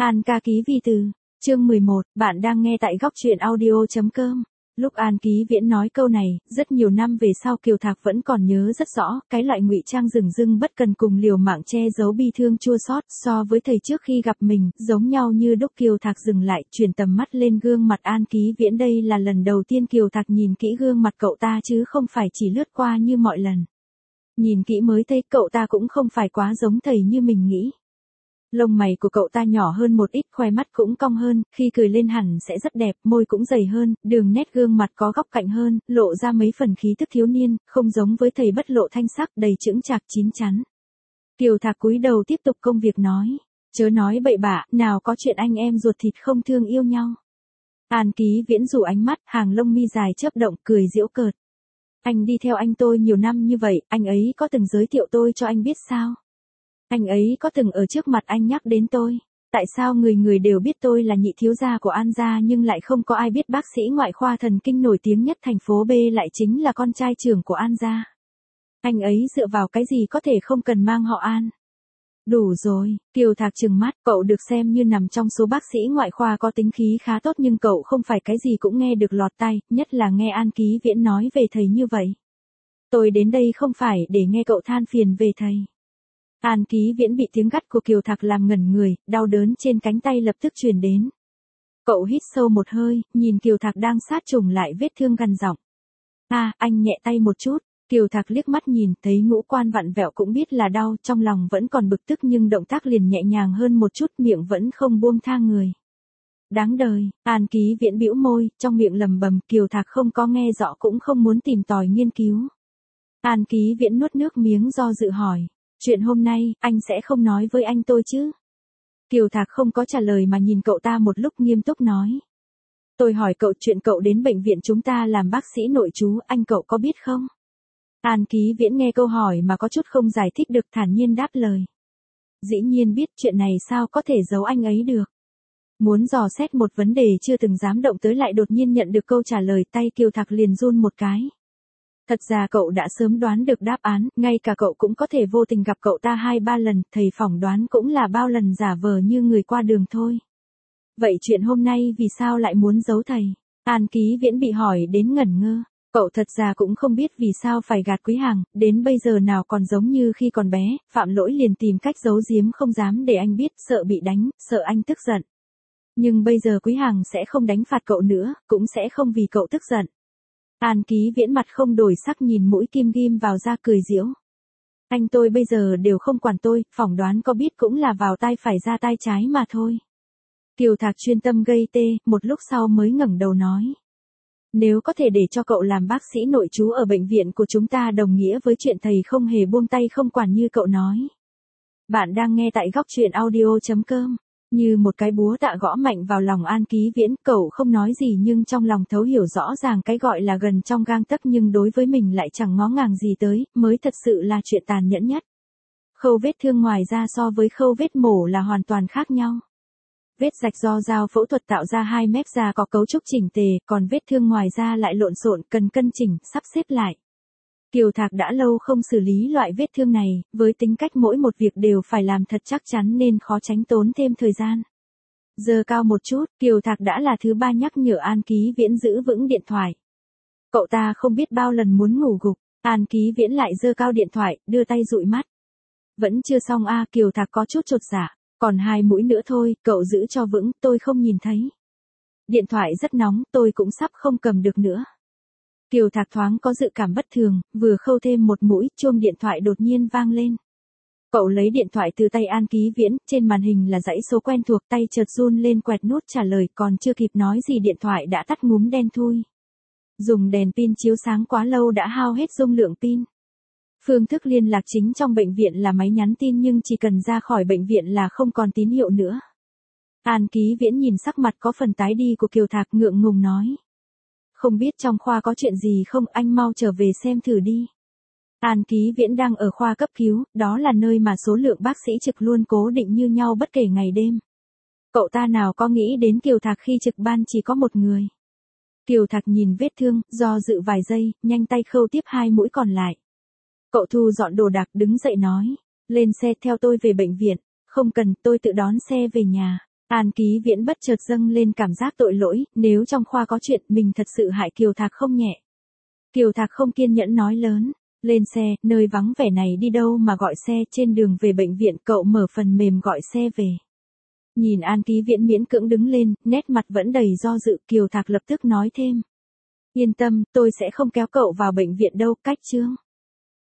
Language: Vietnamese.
An ca ký vi từ, chương 11, bạn đang nghe tại góc truyện audio.com. Lúc An Ký Viễn nói câu này, rất nhiều năm về sau Kiều Thạc vẫn còn nhớ rất rõ, cái loại ngụy trang rừng rưng bất cần cùng liều mạng che giấu bi thương chua xót, so với thầy trước khi gặp mình, giống nhau như đúc. Kiều Thạc dừng lại, chuyển tầm mắt lên gương mặt An Ký Viễn. Đây là lần đầu tiên Kiều Thạc nhìn kỹ gương mặt cậu ta chứ không phải chỉ lướt qua như mọi lần. Nhìn kỹ mới thấy cậu ta cũng không phải quá giống thầy như mình nghĩ. Lông mày của cậu ta nhỏ hơn một ít, khoe mắt cũng cong hơn, khi cười lên hẳn sẽ rất đẹp, môi cũng dày hơn, đường nét gương mặt có góc cạnh hơn, lộ ra mấy phần khí tức thiếu niên, không giống với thầy bất lộ thanh sắc, đầy chững chạc chín chắn. Kiều Thạc cúi đầu tiếp tục công việc nói, chớ nói bậy bạ, nào có chuyện anh em ruột thịt không thương yêu nhau. An Ký Viễn rủ ánh mắt, hàng lông mi dài chớp động, cười giễu cợt. Anh đi theo anh tôi nhiều năm như vậy, anh ấy có từng giới thiệu tôi cho anh biết sao? Anh ấy có từng ở trước mặt anh nhắc đến tôi? Tại sao người người đều biết tôi là nhị thiếu gia của An gia nhưng lại không có ai biết bác sĩ ngoại khoa thần kinh nổi tiếng nhất thành phố B lại chính là con trai trưởng của An gia? Anh ấy dựa vào cái gì có thể không cần mang họ An? Đủ rồi, Kiều Thạc trừng mắt, cậu được xem như nằm trong số bác sĩ ngoại khoa có tính khí khá tốt nhưng cậu không phải cái gì cũng nghe được lọt tai, nhất là nghe An Ký Viễn nói về thầy như vậy. Tôi đến đây không phải để nghe cậu than phiền về thầy. An Ký Viễn bị tiếng gắt của Kiều Thạc làm ngẩn người, đau đớn trên cánh tay lập tức truyền đến. Cậu hít sâu một hơi, nhìn Kiều Thạc đang sát trùng lại vết thương gằn giọng. Anh nhẹ tay một chút. Kiều Thạc liếc mắt nhìn, thấy ngũ quan vặn vẹo cũng biết là đau, trong lòng vẫn còn bực tức nhưng động tác liền nhẹ nhàng hơn một chút, miệng vẫn không buông tha người. Đáng đời, An Ký Viễn bĩu môi, trong miệng lầm bầm, Kiều Thạc không có nghe rõ cũng không muốn tìm tòi nghiên cứu. An Ký Viễn nuốt nước miếng do dự hỏi. Chuyện hôm nay, anh sẽ không nói với anh tôi chứ? Kiều Thạc không có trả lời mà nhìn cậu ta một lúc nghiêm túc nói. Tôi hỏi cậu chuyện cậu đến bệnh viện chúng ta làm bác sĩ nội trú, anh cậu có biết không? An Ký Viễn nghe câu hỏi mà có chút không giải thích được, thản nhiên đáp lời. Dĩ nhiên biết, chuyện này sao có thể giấu anh ấy được. Muốn dò xét một vấn đề chưa từng dám động tới lại đột nhiên nhận được câu trả lời, tay Kiều Thạc liền run một cái. Thật ra cậu đã sớm đoán được đáp án, ngay cả cậu cũng có thể vô tình gặp cậu ta 2-3 lần, thầy phỏng đoán cũng là bao lần giả vờ như người qua đường thôi. Vậy chuyện hôm nay vì sao lại muốn giấu thầy? An Ký Viễn bị hỏi đến ngẩn ngơ. Cậu thật ra cũng không biết vì sao phải gạt Quý Hằng, đến bây giờ nào còn giống như khi còn bé, phạm lỗi liền tìm cách giấu giếm không dám để anh biết, sợ bị đánh, sợ anh tức giận. Nhưng bây giờ Quý Hằng sẽ không đánh phạt cậu nữa, cũng sẽ không vì cậu tức giận. An Ký Viễn mặt không đổi sắc nhìn mũi kim ghim vào da cười giễu. Anh tôi bây giờ đều không quản tôi, phỏng đoán có biết cũng là vào tay phải ra tay trái mà thôi. Kiều Thạc chuyên tâm gây tê, một lúc sau mới ngẩng đầu nói. Nếu có thể để cho cậu làm bác sĩ nội trú ở bệnh viện của chúng ta đồng nghĩa với chuyện thầy không hề buông tay không quản như cậu nói. Bạn đang nghe tại góc truyện audio.com. Như một cái búa tạ gõ mạnh vào lòng An Ký Viễn, cậu không nói gì nhưng trong lòng thấu hiểu rõ ràng cái gọi là gần trong gang tấc nhưng đối với mình lại chẳng ngó ngàng gì tới, mới thật sự là chuyện tàn nhẫn nhất. Khâu vết thương ngoài ra so với khâu vết mổ là hoàn toàn khác nhau. Vết rạch do dao phẫu thuật tạo ra 2 mép da có cấu trúc chỉnh tề, còn vết thương ngoài da lại lộn xộn, cần cân chỉnh, sắp xếp lại. Kiều Thạc đã lâu không xử lý loại vết thương này, với tính cách mỗi một việc đều phải làm thật chắc chắn nên khó tránh tốn thêm thời gian. Giờ cao một chút, Kiều Thạc đã là thứ 3 nhắc nhở An Ký Viễn giữ vững điện thoại. Cậu ta không biết bao lần muốn ngủ gục, An Ký Viễn lại giơ cao điện thoại, đưa tay dụi mắt. Vẫn chưa xong Kiều Thạc có chút chột dạ. Còn 2 mũi nữa thôi, cậu giữ cho vững, tôi không nhìn thấy. Điện thoại rất nóng, tôi cũng sắp không cầm được nữa. Kiều Thạc thoáng có dự cảm bất thường, vừa khâu thêm một mũi, chuông điện thoại đột nhiên vang lên. Cậu lấy điện thoại từ tay An Ký Viễn, trên màn hình là dãy số quen thuộc, tay chợt run lên quẹt nút trả lời, còn chưa kịp nói gì điện thoại đã tắt ngúm đen thui. Dùng đèn pin chiếu sáng quá lâu đã hao hết dung lượng pin. Phương thức liên lạc chính trong bệnh viện là máy nhắn tin nhưng chỉ cần ra khỏi bệnh viện là không còn tín hiệu nữa. An Ký Viễn nhìn sắc mặt có phần tái đi của Kiều Thạc ngượng ngùng nói. Không biết trong khoa có chuyện gì không, anh mau trở về xem thử đi. An Ký Viễn đang ở khoa cấp cứu, đó là nơi mà số lượng bác sĩ trực luôn cố định như nhau bất kể ngày đêm. Cậu ta nào có nghĩ đến Kiều Thạc khi trực ban chỉ có một người. Kiều Thạc nhìn vết thương, do dự vài giây, nhanh tay khâu tiếp 2 mũi còn lại. Cậu thu dọn đồ đạc đứng dậy nói, lên xe theo tôi về bệnh viện, không cần tôi tự đón xe về nhà. An Ký Viễn bất chợt dâng lên cảm giác tội lỗi, nếu trong khoa có chuyện mình thật sự hại Kiều Thạc không nhẹ. Kiều Thạc không kiên nhẫn nói lớn, lên xe, nơi vắng vẻ này đi đâu mà gọi xe, trên đường về bệnh viện cậu mở phần mềm gọi xe về. Nhìn An Ký Viễn miễn cưỡng đứng lên, nét mặt vẫn đầy do dự, Kiều Thạc lập tức nói thêm. Yên tâm, tôi sẽ không kéo cậu vào bệnh viện đâu, cách Trương.